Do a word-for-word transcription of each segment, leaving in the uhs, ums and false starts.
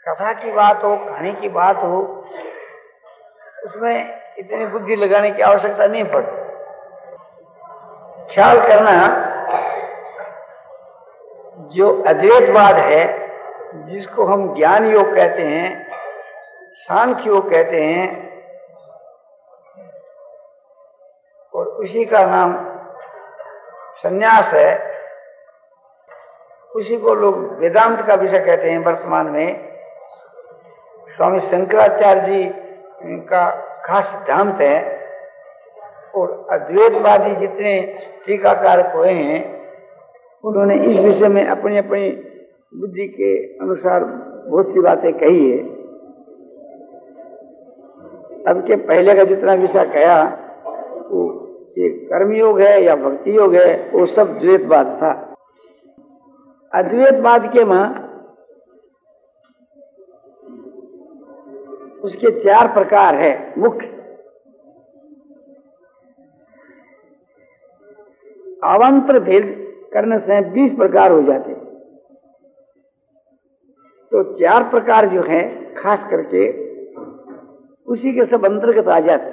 कथा की बात हो, कहानी की बात हो, उसमें इतनी बुद्धि लगाने की आवश्यकता नहीं पड़ती। ख्याल करना, जो अद्वैतवाद है, जिसको हम ज्ञान योग कहते हैं, सांख्य योग कहते हैं, और उसी का नाम संन्यास है, उसी को लोग वेदांत का विषय कहते हैं। वर्तमान में स्वामी शंकराचार्य जी का खास सिद्धांत है, और अद्वैतवादी जितने टीकाकार हुए हैं, उन्होंने इस विषय में अपनी अपनी बुद्धि के अनुसार बहुत सी बातें कही है। अब के पहले का जितना विषय कहा, वो ये कर्मयोग है या भक्ति योग है, वो सब द्वैतवाद था। अद्वैतवाद के मां उसके चार प्रकार है मुख्य। अवान्तर भेद करने से बीस प्रकार हो जाते, तो चार प्रकार जो है खास करके उसी के सब अंतर्गत आ जाते।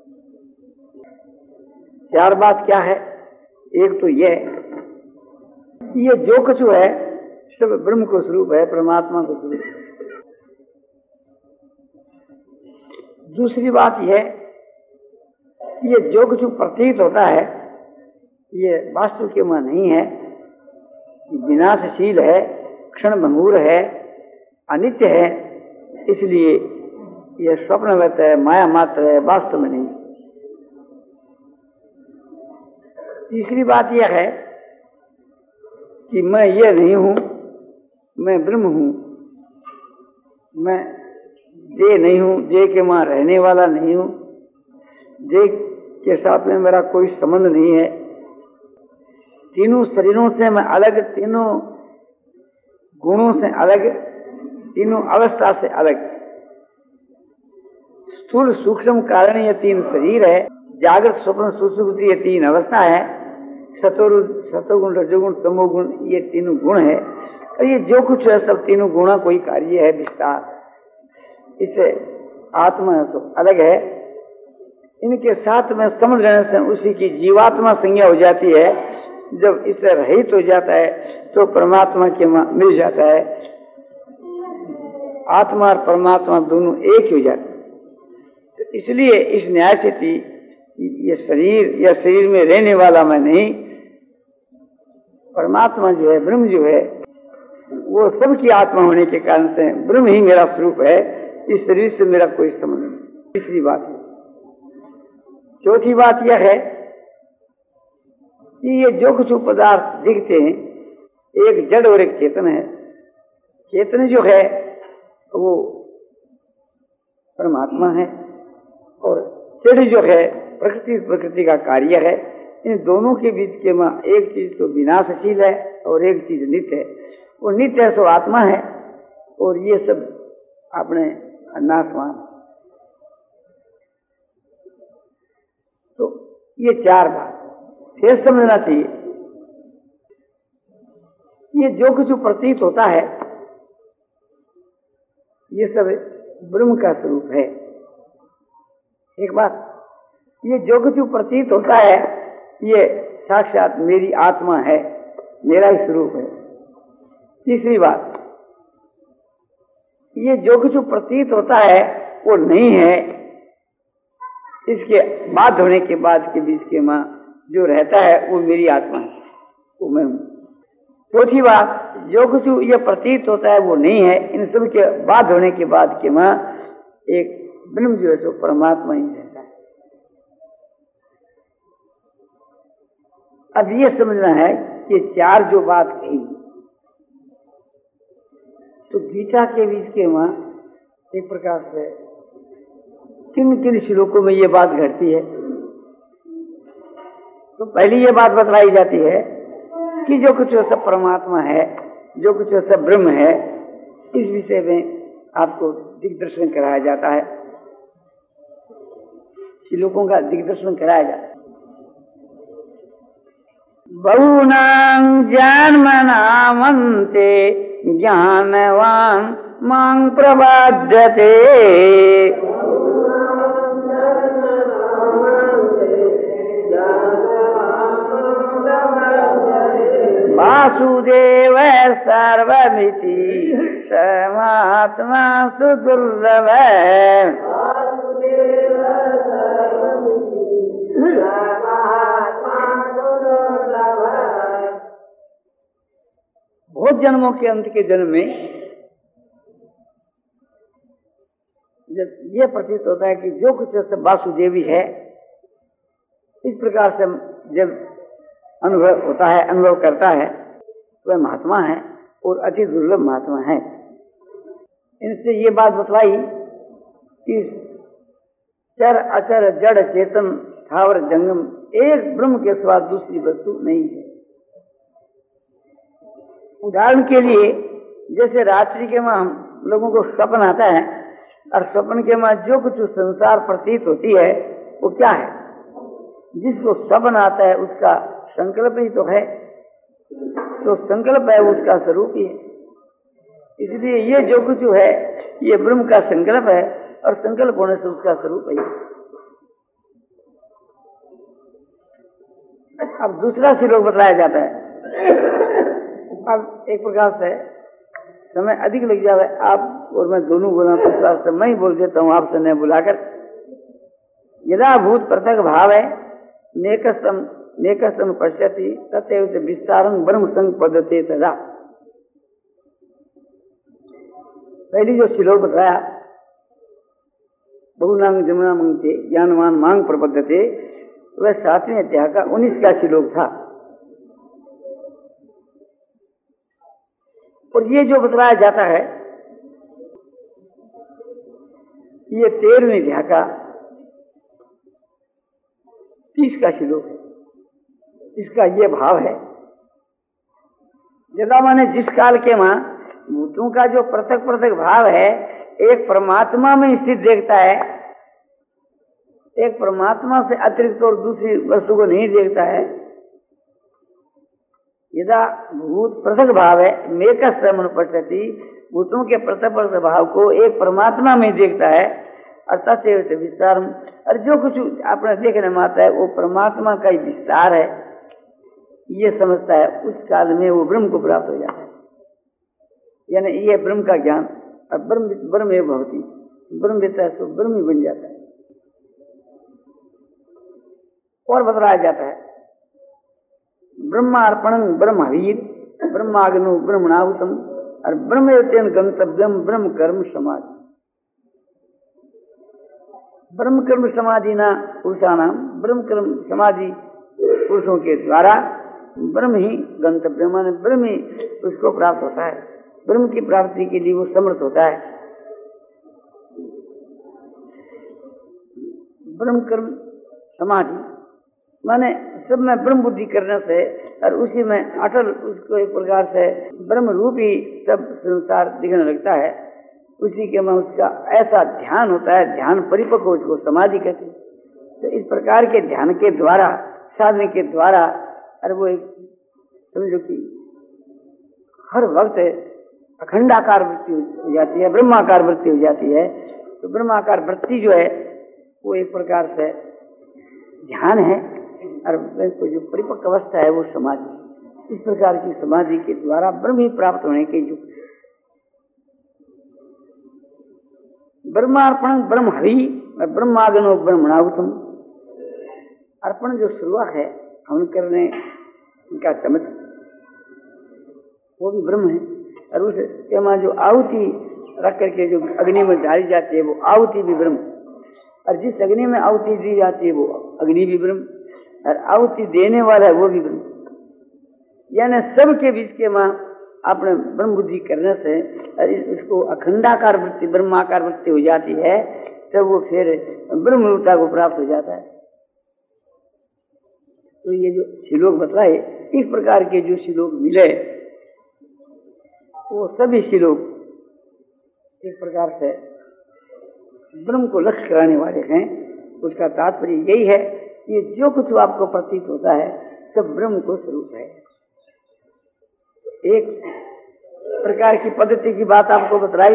चार बात क्या है? एक तो यह ये जो कुछ है सब ब्रह्म को स्वरूप है, परमात्मा को स्वरूप है। दूसरी बात यह, ये जो कुछ प्रतीत होता है ये वास्तव के में नहीं है, विनाशशील है, क्षण भंगुर है, अनित्य है, इसलिए यह स्वप्नवत है, माया मात्र है, वास्तव में नहीं। तीसरी बात यह है कि मैं ये नहीं हूं, मैं ब्रह्म हूं, मैं देह नहीं हूं, देह के वहां रहने वाला नहीं हूं, देह के साथ में मेरा कोई संबंध नहीं है, तीनों शरीरों से मैं अलग, तीनों गुणों से अलग, तीनों अवस्था से अलग। स्थूल सूक्ष्म कारण ये तीन शरीर है, जागृत स्वप्न सुषुप्ति ये तीन अवस्था है, सतोर सतोगुण रजोगुण तमोगुण ये तीनों गुण है, और ये जो कुछ है सब तीनों गुणा कोई कार्य है विस्तार। इससे आत्मा तो अलग है, इनके साथ में समझ लेने से उसी की जीवात्मा संज्ञा हो जाती है। जब इससे रहित हो जाता है तो परमात्मा के मिल जाता है, आत्मा और परमात्मा दोनों एक हो जाते हैं। तो इसलिए इस न्याय से थी ये शरीर या शरीर में रहने वाला मैं नहीं, परमात्मा जो है, ब्रह्म जो है, वो सबकी आत्मा होने के कारण से ब्रह्म ही मेरा स्वरूप है, इस शरीर से मेरा कोई संबंध नहीं। तीसरी बात है। चौथी बात यह है कि ये जो कुछ पदार्थ दिखते हैं, एक जड़ और एक चेतन है। चेतन जो है वो परमात्मा है, और जड़ जो है प्रकृति प्रकृति का कार्य है। इन दोनों के बीच के में एक चीज तो विनाशशील है और एक चीज नित्य है। वो नित्य है सो आत्मा है, और ये सब अपने नाशवान। तो ये चार बात फिर समझना चाहिए। ये जो कुछ प्रतीत होता है ये सब ब्रह्म का स्वरूप है। एक बात, ये जो कुछ प्रतीत होता है ये साक्षात मेरी आत्मा है, मेरा ही स्वरूप है। तीसरी बात, ये जो कुछ प्रतीत होता है वो नहीं है, इसके बाद होने के बाद के बीच के मां जो रहता है वो मेरी आत्मा है, वो मैं हूं। चौथी बात, जो कुछ ये प्रतीत होता है वो नहीं है, इन सब के बाद होने के बाद के मां एक ब्रह्म जो है सो परमात्मा ही रहता है। अब ये समझना है कि चार जो बात कही, तो गीता के बीच के मां एक प्रकार से किन किन श्लोकों में ये बात घटती है। तो पहली ये बात बतलाई जाती है कि जो कुछ सब परमात्मा है, जो कुछ सब ब्रह्म है, इस विषय में आपको दिग्दर्शन कराया जाता है, श्लोकों का दिग्दर्शन कराया जाता है। बहुनां जन्मनामन्ते ज्ञानवान मां प्रपद्यते। वासुदेव सर्वमिति समात्मा सुदुर्लभ। बहुत जन्मों के अंत के जन्म में जब यह प्रतीत होता है कि जो कुछ सब वासुदेवी है, इस प्रकार से जब अनुभव होता है, अनुभव करता है, वह महात्मा है और अति दुर्लभ महात्मा है। इनसे ये बात बतलाई कि चर अचर जड़ चेतन स्थावर जंगम एक ब्रह्म के सिवा दूसरी वस्तु नहीं है। उदाहरण के लिए जैसे रात्रि के मां हम लोगों को स्वप्न आता है और स्वप्न के मां जो कुछ संसार प्रतीत होती है वो क्या है? जिसको स्वप्न आता है उसका संकल्प ही तो है, तो संकल्प है उसका स्वरूप ही है। इसलिए ये जो कुछ है ये ब्रह्म का संकल्प है और संकल्प होने से उसका स्वरूप है। अब दूसरा श्लोक बताया जाता है। अब एक प्रकार से समय अधिक लग जाए, आप और मैं दोनों बोला तो इस बार से मैं ही बोल देता हूँ आपसे नहीं बुलाकर। यदा भूत पृथक भाव है नेकस्तम नेकस्तम पश्यति तथैव विस्तारं ब्रह्म संपद्यते तदा। पहली जो श्लोक बताया बहुनांग जमुना मंगते ज्ञानवान मांग प्रपद्यते, वह सातवें अध्याय का उन्नीस का श्लोक था। और ये जो बतलाया जाता है ये तेरहवीं अध्याय का तीस का श्लोक है। इसका ये भाव है, यदा माने जिस काल के मां भूतों का जो पृथक पृथक भाव है एक परमात्मा में स्थित देखता है, एक परमात्मा से अतिरिक्त और दूसरी वस्तु को नहीं देखता है। यदा भूत पृथक भाव है मेकस्तम अनुपश्यति, भूतों के पृथक पृथक भाव को एक परमात्मा में देखता है। अर्थात विस्तार, और जो कुछ आपने देखने में आता है वो परमात्मा का ही विस्तार है, ये समझता है। उस काल में वो ब्रह्म को प्राप्त हो जाता है, यानी ये ब्रह्म का ज्ञान। और ब्रह्म ब्रह्म ये भवती, ब्रह्म देता है तो ब्रह्म ही बन जाता है। और बतलाया जाता है ब्रह्मार्पणं ब्रह्मवीर ब्रह्माग्नो ब्रह्मणाहुतम और ब्रह्मेतेन गंतव्यम ब्रह्म कर्म समाधि। ब्रह्म कर्म समाधि ना पुरुषानाम, ब्रह्म कर्म समाधि पुरुषों के द्वारा ब्रह्म ही गंतव्य माने ब्रह्म ही उसको प्राप्त होता है। ब्रह्म की प्राप्ति के लिए वो समर्थ होता है। ब्रह्म कर्म समाधि माने सब में ब्रह्म बुद्धि करने से और उसी में अटल उसको एक प्रकार से ब्रह्म रूप ही सब संसार दिखने लगता है। उसी के में उसका ऐसा ध्यान होता है, ध्यान परिपक्व, उसको समाधि कहते हैं। तो इस प्रकार के ध्यान के द्वारा, साधने के द्वारा, और वो एक समझो कि हर वक्त अखंडाकार वृत्ति हो जाती है, ब्रह्माकार वृत्ति हो जाती है। तो ब्रह्माकार वृत्ति जो है वो एक प्रकार से ध्यान है, और जो परिपक्व अवस्था है वो समाधि। इस प्रकार की समाधि के द्वारा ब्रह्म ही प्राप्त होने के युग। ब्रह्मार्पण ब्रह्म हरि ब्रह्माग्नो ब्रह्मणाहुतम। अर्पण जो शुरुआत है हवन करने का चमत्कार वो भी ब्रह्म है, और उसके मां जो आहुति रख करके जो अग्नि में डाली जाती है वो आहुति भी ब्रह्म, और जिस अग्नि में आहुति दी जाती है वो अग्नि भी ब्रह्म, और आहुति देने वाला है वो भी ब्रह्म। यानी सबके बीच के मां अपने ब्रह्म बुद्धि करने से इसको अखंडाकार वृत्ति, ब्रह्माकार वृत्ति हो जाती है, तब वो फिर ब्रह्म रूपता को प्राप्त हो जाता है। तो ये जो श्लोक बतलाए, इस प्रकार के जो श्लोक मिले वो सभी श्लोक एक प्रकार से ब्रह्म को लक्ष्य कराने वाले हैं। उसका तात्पर्य यही है कि जो कुछ आपको प्रतीत होता है सब ब्रह्म को स्वरूप है। एक प्रकार की पद्धति की बात आपको बतलाई।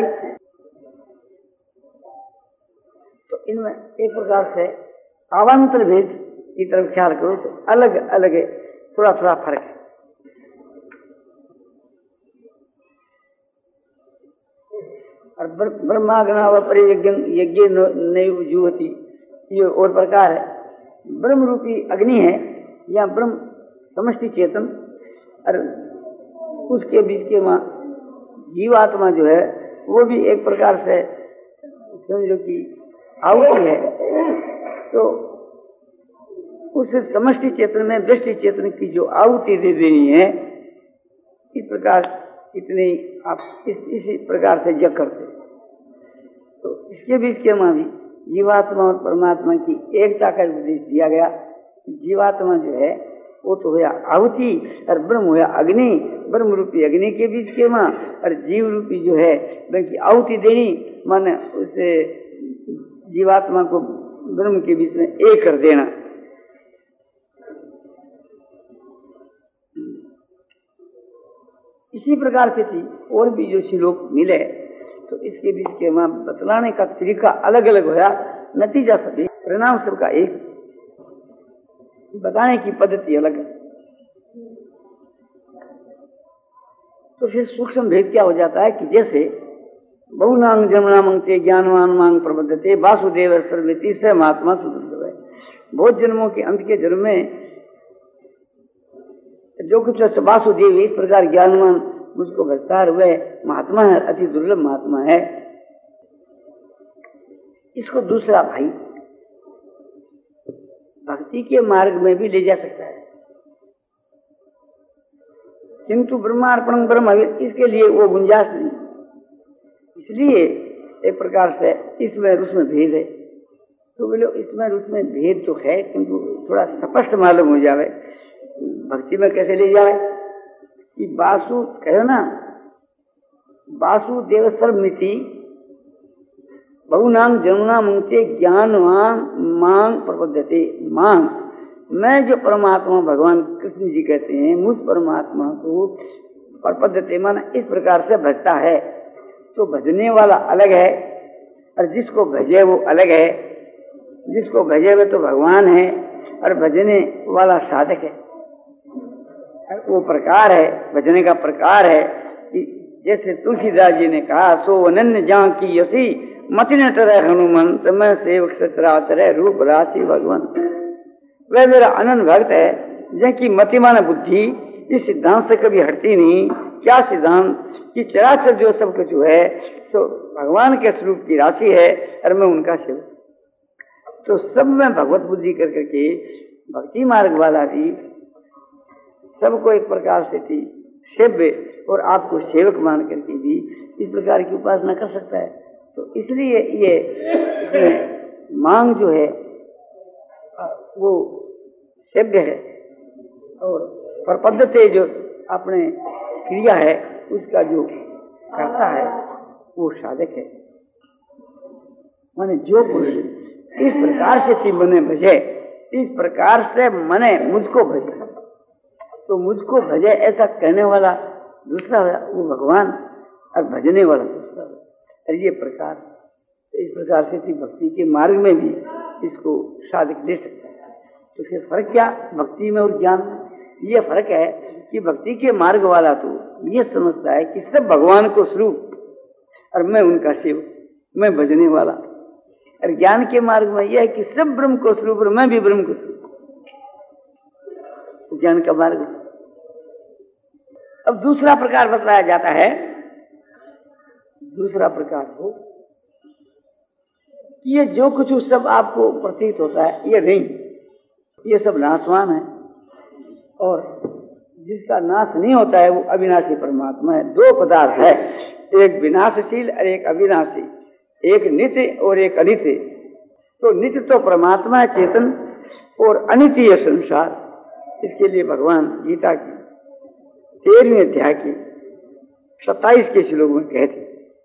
तो इनमें एक प्रकार से अवान्तर भेद की तरफ ख्याल करो तो अलग अलग है, थोड़ा थोड़ा फर्क है। और ब्रह्माग्नाव परियज्ञ यज्ञ नैव जुहति, ये और प्रकार है। ब्रह्म रूपी अग्नि है या ब्रह्म समष्टि चेतन, और उसके बीच के मां जीवात्मा जो है वो भी एक प्रकार से समझो कि आहुति है। तो उस समष्टि चेतन में व्यष्टि चेतन की जो आहुति दे देनी है, इस प्रकार इतनी आप इस इसी प्रकार से जग करते। तो इसके बीच के मां भी जीवात्मा और परमात्मा की एकता का उपदेश दिया गया। जीवात्मा जो है वो तो हुआ आहुति और ब्रह्म हुआ अग्नि। ब्रह्म रूपी अग्नि के बीच के मां और जीव रूपी जो है बल्कि आहुति देनी, माने उसे जीवात्मा को ब्रह्म के बीच में एक कर देना। इसी प्रकार से थी और भी जो श्लोक मिले, तो इसके बीच के मां बतलाने का तरीका अलग अलग होया, नतीजा सभी, परिणाम सबका एक, बताने की पद्धति अलग है। तो फिर सूक्ष्म भेद क्या हो जाता है कि जैसे बहुनांग जन्मनामंगते ज्ञानवान मांग प्रबद्धते वासुदेव सर्वति स महात्मा सुदुर्लभ है। बहुत जन्मों के अंत के जन्म में जो कुछ वासुदेव इस प्रकार ज्ञानवान मुझको भजता हुए महात्मा है, अति दुर्लभ महात्मा है। इसको दूसरा भाई भक्ति के मार्ग में भी ले जा सकता है, किंतु ब्रह्मार्पण ब्रह्म इसके लिए वो गुंजाइश नहीं। इसलिए एक प्रकार से इसमें उसमें भेद है। तो बोलो इसमें उसमें भेद तो है, किंतु थोड़ा स्पष्ट मालूम हो जाए। भक्ति में कैसे ले जाए कि वासु कहो ना, वासुदेव सर्वमिति बहुनाम जमुना मुंगते ज्ञानवान मांग प्रबद्धते। मांग मैं जो परमात्मा भगवान कृष्ण जी कहते हैं, मुझ परमात्मा को प्रबद्धते माना इस प्रकार से भजता है। तो भजने वाला अलग है और जिसको भजे वो अलग है। जिसको भजे वो तो भगवान है और भजने वाला साधक है। वो प्रकार है, भजने का प्रकार है कि जैसे तुलसीदास जी ने कहा, सो अनन्य जान की यसी मति न टरे हनुमंत, मैं सेवक सचराचर रूप राशि भगवान। वह मेरा अनन्य भक्त है जिनकी मति माना बुद्धि इस सिद्धांत से कभी हटती नहीं। क्या सिद्धांत कि चराचर जो सब कुछ है तो भगवान के स्वरूप की राशि है और मैं उनका सेवक। तो सब में भगवत बुद्धि कर करके भक्ति मार्ग वाला भी सबको एक प्रकार से थी सेव्य और आपको सेवक मान करके भी इस प्रकार की उपासना कर सकता है। तो इसलिए ये इसमें मांग जो है वो सेव्य है और परपद्धति जो अपने क्रिया है उसका जो करता है वो साधक है। माने जो पुरुष इस प्रकार से थी मने भजे, इस प्रकार से मने मुझको भजे, तो मुझको भजे ऐसा कहने वाला दूसरा वो भगवान और भजने वाला दूसरा। और ये प्रकार इस प्रकार से थी भक्ति के मार्ग में भी इसको साधक ले सकता है। तो फिर फर्क क्या भक्ति में और ज्ञान में? ये फर्क है कि भक्ति के मार्ग वाला तो ये समझता है कि सब भगवान को स्वरूप और मैं उनका सेवक, मैं भजने वाला। और ज्ञान के मार्ग में यह है कि सब ब्रह्म को स्वरूप और मैं भी ब्रह्म को स्वरूप, ज्ञान का मार्ग। अब दूसरा प्रकार बतलाया जाता है। दूसरा प्रकार हो ये जो कुछ सब आपको प्रतीत होता है ये नहीं, ये सब नाशवान है और जिसका नाश नहीं होता है वो अविनाशी परमात्मा है। दो पदार्थ है, एक विनाशशील और एक अविनाशी, एक नित्य और एक अनित्य। तो नित्य तो परमात्मा है चेतन और अनित्य है संसार। इसके लिए भगवान गीता की तेरहवें अध्याय की सत्ताईस के श्लोक में कहते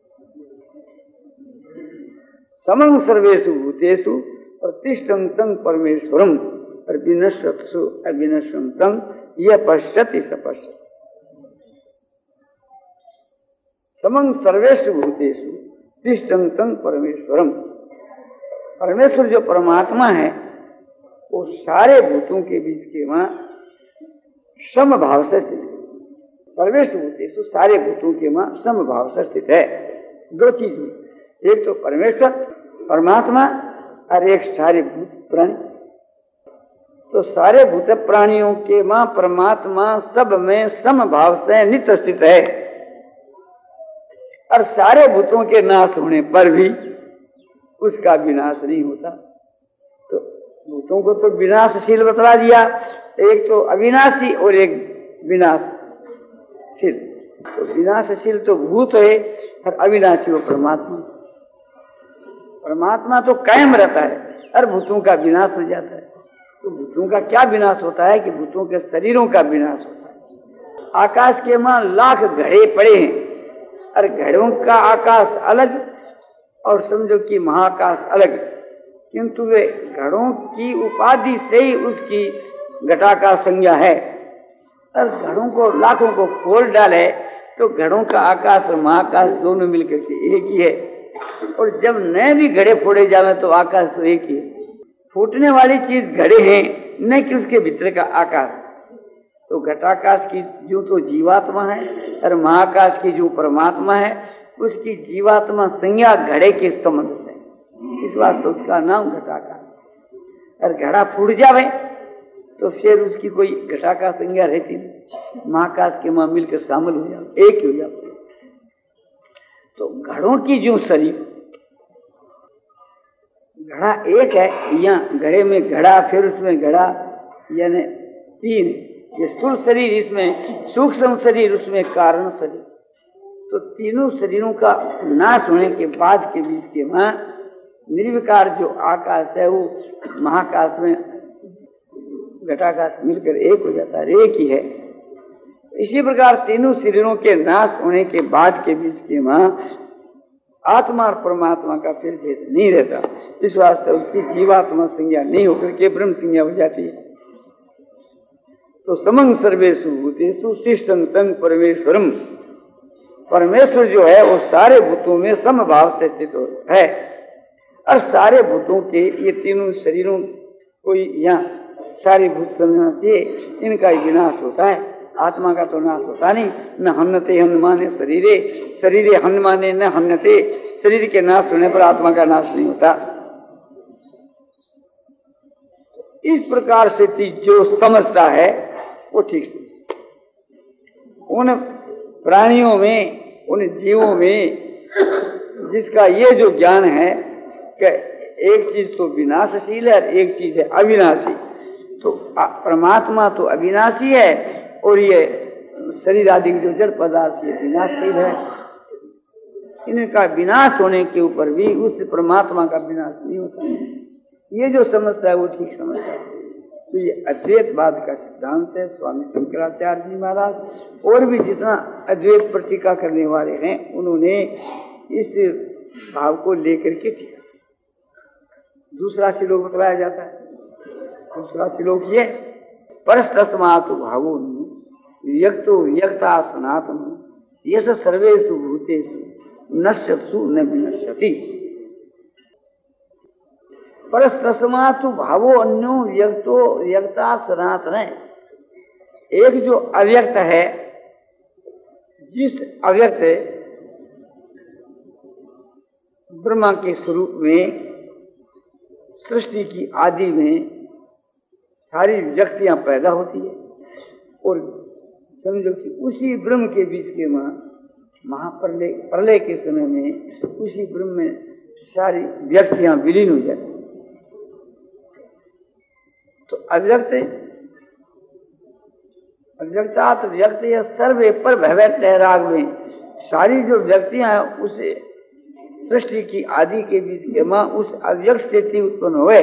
समं सर्वेषु भूतेषु प्रतिष्ठं तं परमेश्वरं और विनश्यत्सु अविनश्यं तं यः पश्यति स पश्यति। समं सर्वेषु भूतेषु तिष्ठं तं परमेश्वरम। परमेश्वर जो परमात्मा है वो सारे भूतों के बीच के वहां समभाव से स्थित है। परमेश्वर भूतेषु सारे भूतों के वहां समभाव से स्थित है। दो चीज हुई, एक तो परमेश्वर परमात्मा और एक सारे भूत प्राणी। तो सारे भूत प्राणियों के वहां परमात्मा सब में समभाव से नित्य स्थित है और सारे भूतों के नाश होने पर भी उसका विनाश नहीं होता। तो भूतों को तो विनाशशील बतला दिया, एक तो अविनाशी और एक विनाशशील। तो विनाशशील तो भूत है और अविनाशी वो परमात्मा। परमात्मा तो कायम रहता है और भूतों का विनाश हो जाता है। तो भूतों का क्या विनाश होता है कि भूतों के शरीरों का विनाश होता है। आकाश के मां लाख घड़े पड़े हैं और घड़ों का आकाश अलग और समझो कि महाकाश अलग, किंतु वे घड़ों की उपाधि से ही उसकी घटाकार संज्ञा है। और घड़ों को लाखों को खोल डाले तो घड़ों का आकाश और महाकाश दोनों मिलकर के एक ही है। और जब नए भी घड़े फोड़े जावे तो आकाश तो एक ही है। फूटने वाली चीज घड़े हैं, न कि उसके भीतर का आकाश। तो घटाकाश की जो तो जीवात्मा है और महाकाश की जो परमात्मा है उसकी जीवात्मा संज्ञा घड़े के संबंध है। इस बात तो उसका नाम घटाकाश। और घड़ा फूट जावे तो फिर उसकी कोई घटाकाश संज्ञा रहती नहीं, महाकाश के मां मिलकर शामिल हो जाए, एक ही हो जाते। तो घड़ों की जो शरीर, घड़ा एक है, यहाँ घड़े में घड़ा फिर उसमें घड़ा, यानी तीन। ये स्थूल शरीर, इसमें सूक्ष्म शरीर, उसमें कारण शरीर। तो तीनों शरीरों का नाश होने के बाद के बीच के वहां निर्विकार जो आकाश है वो महाकाश में घटाकाश मिलकर एक हो जाता है, एक ही है। इसी प्रकार तीनों शरीरों के नाश होने के बाद के बीच के वहां आत्मा और परमात्मा का फिर भेद नहीं रहता। इस वास्ते उसकी जीवात्मा संज्ञा नहीं होकर के ब्रह्म संज्ञा हो जाती है। तो समं सर्वेषु भूतेषु तिष्ठं तं परमेश्वरम। परमेश्वर जो है वो सारे भूतों में समभाव से स्थित है और सारे भूतों के ये तीनों शरीरों को यहाँ सारी भूत समझना चाहिए, इनका ही विनाश होता है। आत्मा का तो नाश होता नहीं। न हन्नते हन्माने शरीरे, शरीरे हन्माने न हन्नते। शरीर के नाश होने पर आत्मा का नाश नहीं होता। इस प्रकार से चीज जो समझता है वो ठीक है। उन प्राणियों में, उन जीवों में जिसका ये जो ज्ञान है कि एक चीज तो विनाशशील है और एक चीज है अविनाशी। तो परमात्मा तो अविनाशी है और ये शरीर आदि जो जड़ पदार्थ ये विनाशशील है। इनका विनाश होने के ऊपर भी उस परमात्मा का विनाश नहीं होता। ये जो समझता है वो ठीक समझता है। तो ये अद्वैतवाद का सिद्धांत है। स्वामी शंकराचार्य जी महाराज और भी जितना अद्वैत प्रतिका करने वाले हैं उन्होंने इस भाव को लेकर के किया। दूसरा श्लोक बतलाया जाता है। दूसरा श्लोक ये, परस्तस्मात् भावो व्यक्तो व्यक्ता सनातन यश सर्वेषु भूतेषु नश्यत्सु न विनश्यति। परस्तस्मात् भावो अन्यो व्यक्तो व्यक्ता सनातन। एक जो अव्यक्त है, जिस अव्यक्त ब्रह्मा के स्वरूप में सृष्टि की आदि में सारी व्यक्तियां पैदा होती है और समझो कि उसी ब्रह्म के बीच के वहां महाप्रलय प्रलय के समय में उसी ब्रह्म में सारी व्यक्तियां विलीन हो जाती। तो अव्यक्त अव्यक्तात् व्यक्त या सर्वे पर भवैत राग में सारी जो व्यक्तियां हैं उसे सृष्टि की आदि के बीच के मां उस अव्यक्त से उत्पन्न हुए।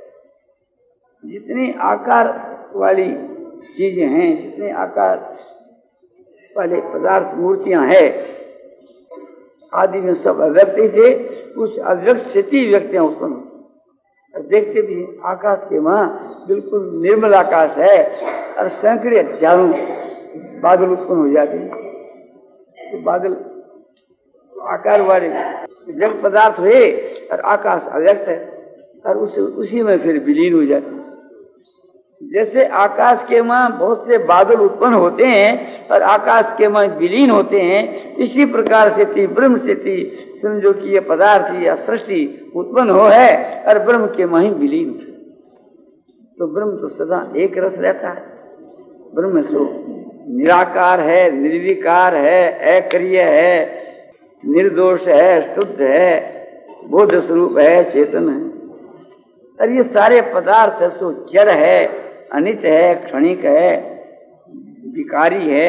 जितनी आकार वाली चीजें हैं, जितने आकार वाले पदार्थ मूर्तियां हैं, आदि में सब अव्यक्त थे। उस अव्यक्त से ही व्यक्तियां उत्पन्न होती। देखते भी आकाश के वहां बिल्कुल निर्मल आकाश है और सैकड़े हजारों बादल उत्पन्न हो जाते हैं। तो बादल आकार वाले जग पदार्थ हुए और आकाश अव्यक्त है और उस, उसी में फिर विलीन हो जाते हैं। जैसे आकाश के मां बहुत से बादल उत्पन्न होते हैं और आकाश के मां विलीन होते हैं, इसी प्रकार से थी ब्रह्म से थी समझो कि ये पदार्थ या सृष्टि उत्पन्न हो है और ब्रह्म के मां ही विलीन हो। तो ब्रह्म तो सदा एक रस रहता है। ब्रह्म सो निराकार है, निर्विकार है, अक्रिय है, निर्दोष है, शुद्ध है, बोध स्वरूप है, चेतन है। और ये सारे पदार्थ है सो जड़ है, अनित्य है, क्षणिक है, विकारी है,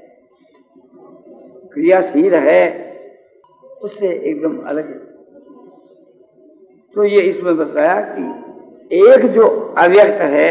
क्रियाशील है, उससे एकदम अलग है। तो ये इसमें बताया कि एक जो अव्यक्त है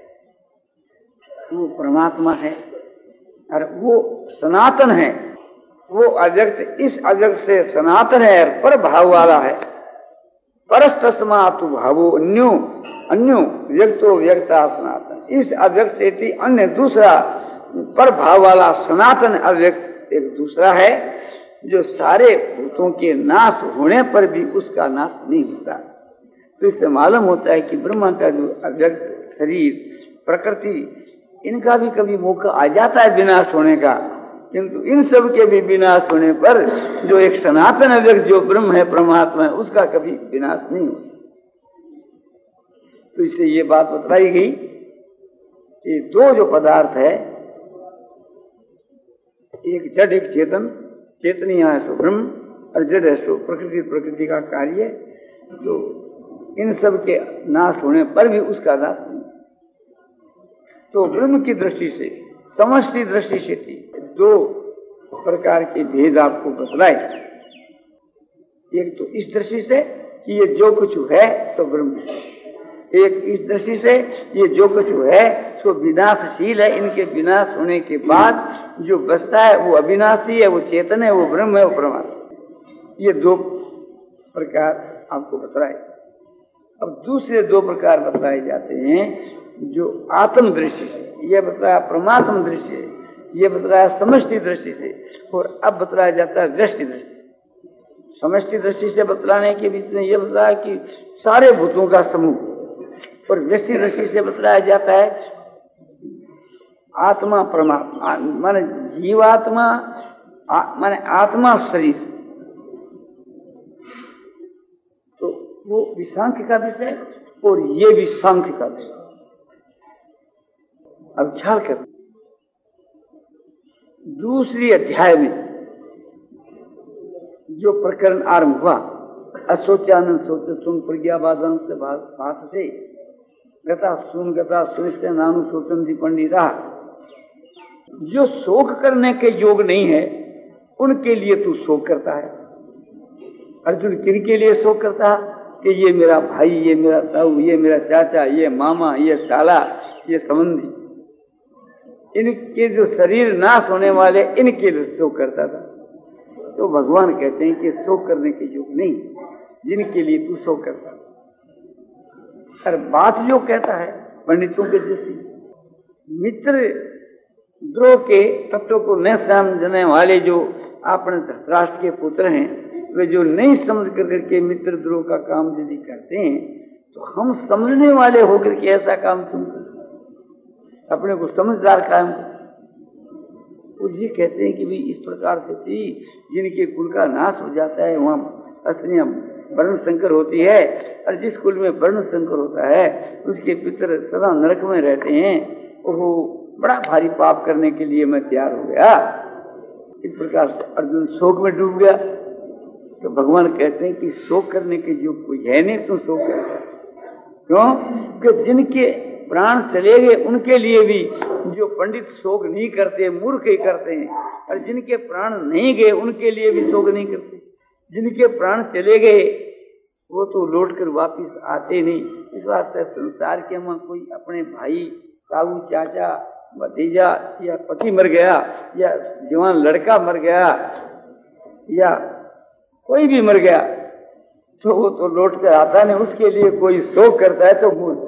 वो परमात्मा है और वो सनातन है। वो अव्यक्त इस अव्यक्त से सनातन है और पर भाव वाला है। परस्तस्मातु भावो अन्यो अन्यो व्यक्तो व्यक्ता सनातन। इस अव्यक्त से थी अन्य दूसरा पर भाव वाला सनातन अव्यक्त एक दूसरा है जो सारे भूतों के नाश होने पर भी उसका नाश नहीं होता। तो इससे मालूम होता है कि ब्रह्मा का जो अव्यक्त शरीर, प्रकृति, इनका भी कभी मौका आ जाता है विनाश होने का, किंतु इन सब के भी विनाश होने पर जो एक सनातन अव्यक्त जो ब्रह्म है, परमात्मा है, उसका कभी विनाश नहीं होता। तो इससे ये बात बताई गई कि दो जो पदार्थ है, एक जड़ एक चेतन, चेतनी है सो ब्रह्म और जड़ है सो प्रकृति, प्रकृति का कार्य। तो इन सब के नाश होने पर भी उसका नाश नहीं। तो ब्रह्म की दृष्टि से, समष्टि दृष्टि से थी दो प्रकार के भेद आपको बतलाए। एक तो इस दृष्टि से कि ये जो कुछ है सो ब्रह्म है, एक इस दृष्टि से ये जो कुछ है सो विनाशशील है, इनके विनाश होने के बाद जो बचता है वो अविनाशी है, वो चेतन है, वो ब्रह्म है, वो परमात्मा। ये दो प्रकार आपको बतलाए। अब दूसरे दो प्रकार बताए जाते हैं जो आत्म दृष्टि से, यह बताया परमात्म दृष्टि से, यह बताया समष्टि दृष्टि से, और अब बतलाया जाता है व्यष्टि दृष्टि। समष्टि दृष्टि से बतलाने के बीच में यह बताया कि सारे भूतों का समूह, और व्यष्टि दृष्टि से बतलाया जाता है आत्मा परमात्मा, माने जीवात्मा माने आत्मा शरीर। तो वो भी सांख्य का विषय और ये भी सांख्य का विषय। अब ख्याल कर, दूसरी अध्याय में जो प्रकरण आरंभ हुआ, असोचानंद सोच सुन प्रज्ञावादन से भाष से गता सुन गता सुनिश्चय नानु सोचन दी पंडिता। जो शोक करने के योग नहीं है उनके लिए तू शोक करता है। अर्जुन किन के लिए शोक करता है कि ये मेरा भाई, ये मेरा ताऊ, ये मेरा चाचा, ये मामा, ये साला, ये संबंधी, इनके जो शरीर नाश होने वाले, इनके लिए शोक करता था। तो भगवान कहते हैं कि शोक करने के योग नहीं, जिनके लिए तू शोक करता। और बात जो कहता है पंडितों के दृष्टि, मित्र द्रोह के तत्व को न समझने वाले जो अपने धृतराष्ट्र के पुत्र हैं, वे जो नहीं समझ कर के मित्र द्रोह का काम यदि करते हैं, तो हम समझने वाले होकर के ऐसा काम क्यों करते, अपने को समझदार कायम। तो ये कहते हैं कि भी इस प्रकार से थी जिनके कुल का नाश हो जाता है वहाँ अस्त्रियां वर्ण संकर होती है, और जिस कुल में वर्ण संकर होता है उसके पितर सदा नरक में रहते हैं। वो बड़ा भारी पाप करने के लिए मैं तैयार हो गया। इस प्रकार से अर्जुन शोक में डूब गया। तो भगवान कहते हैं कि शोक करने के जो कोई है नहीं, तुम शोक करते क्यों? कि जिनके प्राण चले गए उनके लिए भी जो पंडित शोक नहीं करते, मूर्ख ही करते हैं, और जिनके प्राण नहीं गए उनके लिए भी शोक नहीं करते। जिनके प्राण चले गए वो तो लौट कर वापिस आते नहीं। इस बात से संसार के में कोई अपने भाई, ताऊ, चाचा, भतीजा या पति मर गया, या जवान लड़का मर गया, या कोई भी मर गया, तो वो तो लौट कर आता नहीं। उसके लिए कोई शोक करता है तो मूर्ख,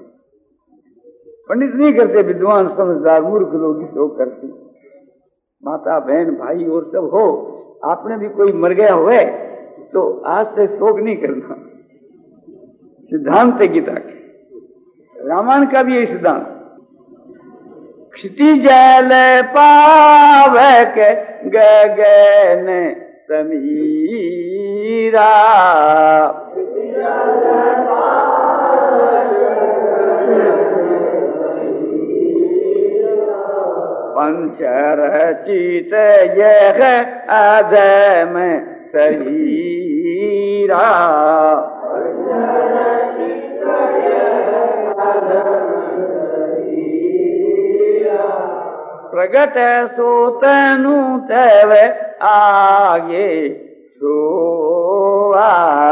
पंडित नहीं करते, विद्वान समझदार मूर्ख लोग ही शोक करते। माता बहन भाई और सब हो आपने भी कोई मर गया हुए तो आज से शोक नहीं करना, सिद्धांत है गीता के। रामायण का भी यही सिद्धांत, क्षितिजल पावक गगन समीरा, पंचरचित यह अधम शरीरा, प्रगट सोतनु तव आगे सोआ,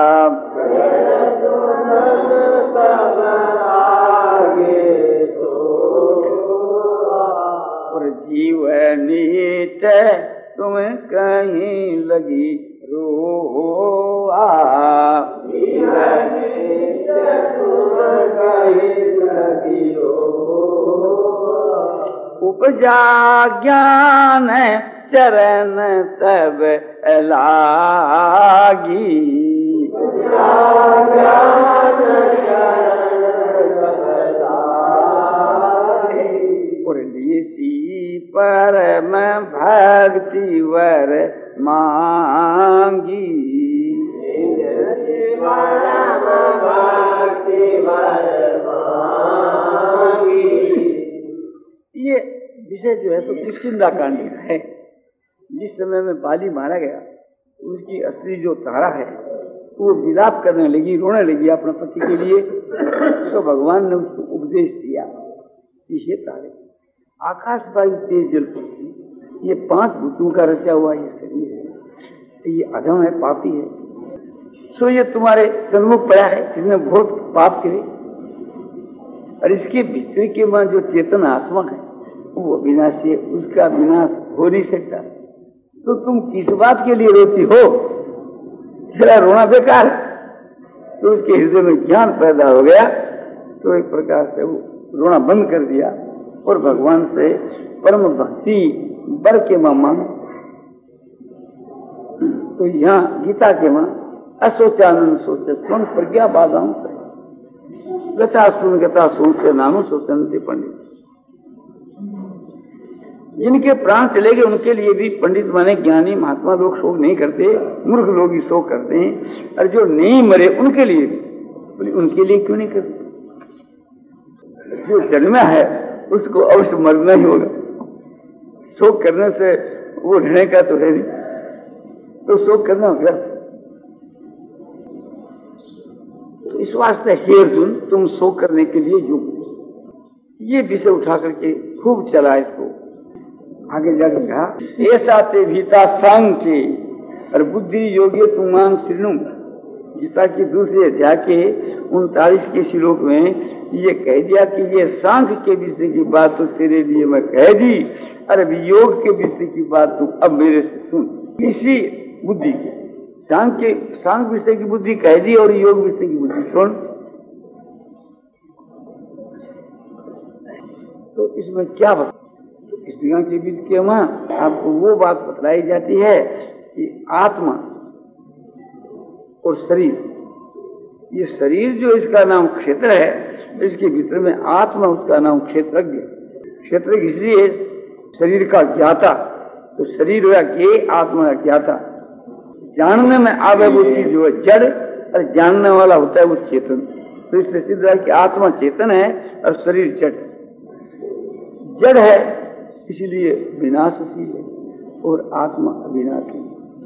जीवनीत तुम कहीं लगी रोआ, जीवनीत तुम कहीं लगी रोआ, उपजा ज्ञान चरण तब लागी, उपजा ज्ञान परम भक्ति वर मांगी, परम भक्ति वर मांगी। ये विषय जो है तो किष्किंधा कांड का है। जिस समय में बाली मारा गया उसकी असली जो तारा है वो विलाप करने लगी, रोने लगी अपने पति के लिए, तो भगवान ने उसको उपदेश दिया कि ये तारे आकाश वायु तेज जल पृथ्वी, ये पांच भूतों का रचा हुआ ये शरीर है, ये अधम है, पापी है, सो ये तुम्हारे सन्मुख पड़ा है, इसने बहुत पाप करे, और इसके भीतर के में जो चेतन आत्मा है वो अविनाशी है, उसका विनाश हो नहीं सकता। तो तुम किस बात के लिए रोती हो? जरा रोना बेकार है। तो उसके हृदय में ज्ञान पैदा हो गया, तो एक प्रकार से वो रोना बंद कर दिया और भगवान से परम भक्ति बर के मां मांग। तो यहाँ गीता के मां असोचानंद सोचे सुन प्रज्ञा बाधाओं से गता सुन गता सुन से नानो सोचते पंडित। जिनके प्राण चले गए उनके लिए भी पंडित माने ज्ञानी महात्मा लोग शोक नहीं करते, मूर्ख लोग ही शोक करते हैं, और जो नहीं मरे उनके लिए भी, उनके लिए क्यों नहीं करते? जो जन्मा है उसको अवश्य मरना ही होगा, शोक करने से वो रहने का तो है नहीं, तो शोक करना होगा। तो इस वास्ते हे अर्जुन तुम शोक करने के लिए युक्त, ये विषय उठा करके खूब चला इसको आगे जाकर कहा ऐसा ते भीता सांख्य और बुद्धि योग्य तुमान श्रीनु। गीता की दूसरे अध्याय के उनतालीस के श्लोक में ये कह दिया कि ये सांख्य के विषय की बात तो तेरे लिए मैं कह दी, और योग के विषय की बात तू अब मेरे से सुन। इसी बुद्धि की सांख्य सांख्य विषय की बुद्धि कह दी और योग विषय की बुद्धि सुन। तो इसमें क्या बता, इस दुनिया के बीच के वहां आपको वो बात बतलाई जाती है कि आत्मा और शरीर, ये शरीर जो इसका नाम क्षेत्र है, इसके भीतर में आत्मा उसका नाम क्षेत्रज्ञ। क्षेत्र इसलिए शरीर का ज्ञाता, तो शरीर हुआ ज्ञेय, आत्मा का ज्ञाता। जानने में आवे वो चीज जो है जड़, और जानने वाला होता है वो चेतन। तो इससे सिद्ध है कि आत्मा चेतन है और शरीर जड़ जड़ है, इसलिए विनाशशील है और आत्मा अविनाशी।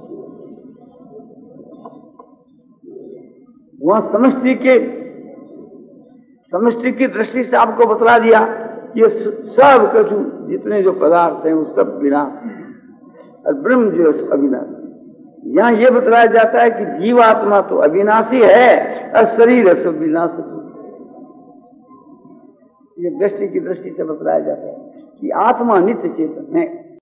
वहां समष्टि के समष्टि की दृष्टि से आपको बतला दिया ये सब कछु जितने जो पदार्थ हैं वो सब विनाश, और ब्रह्म जो है अविनाशी। यहाँ ये बतलाया जाता है कि जीवात्मा तो अविनाशी है और शरीर है सब विनाशी। ये दृष्टि की दृष्टि से बतलाया जाता है कि आत्मा नित्य चेतन है।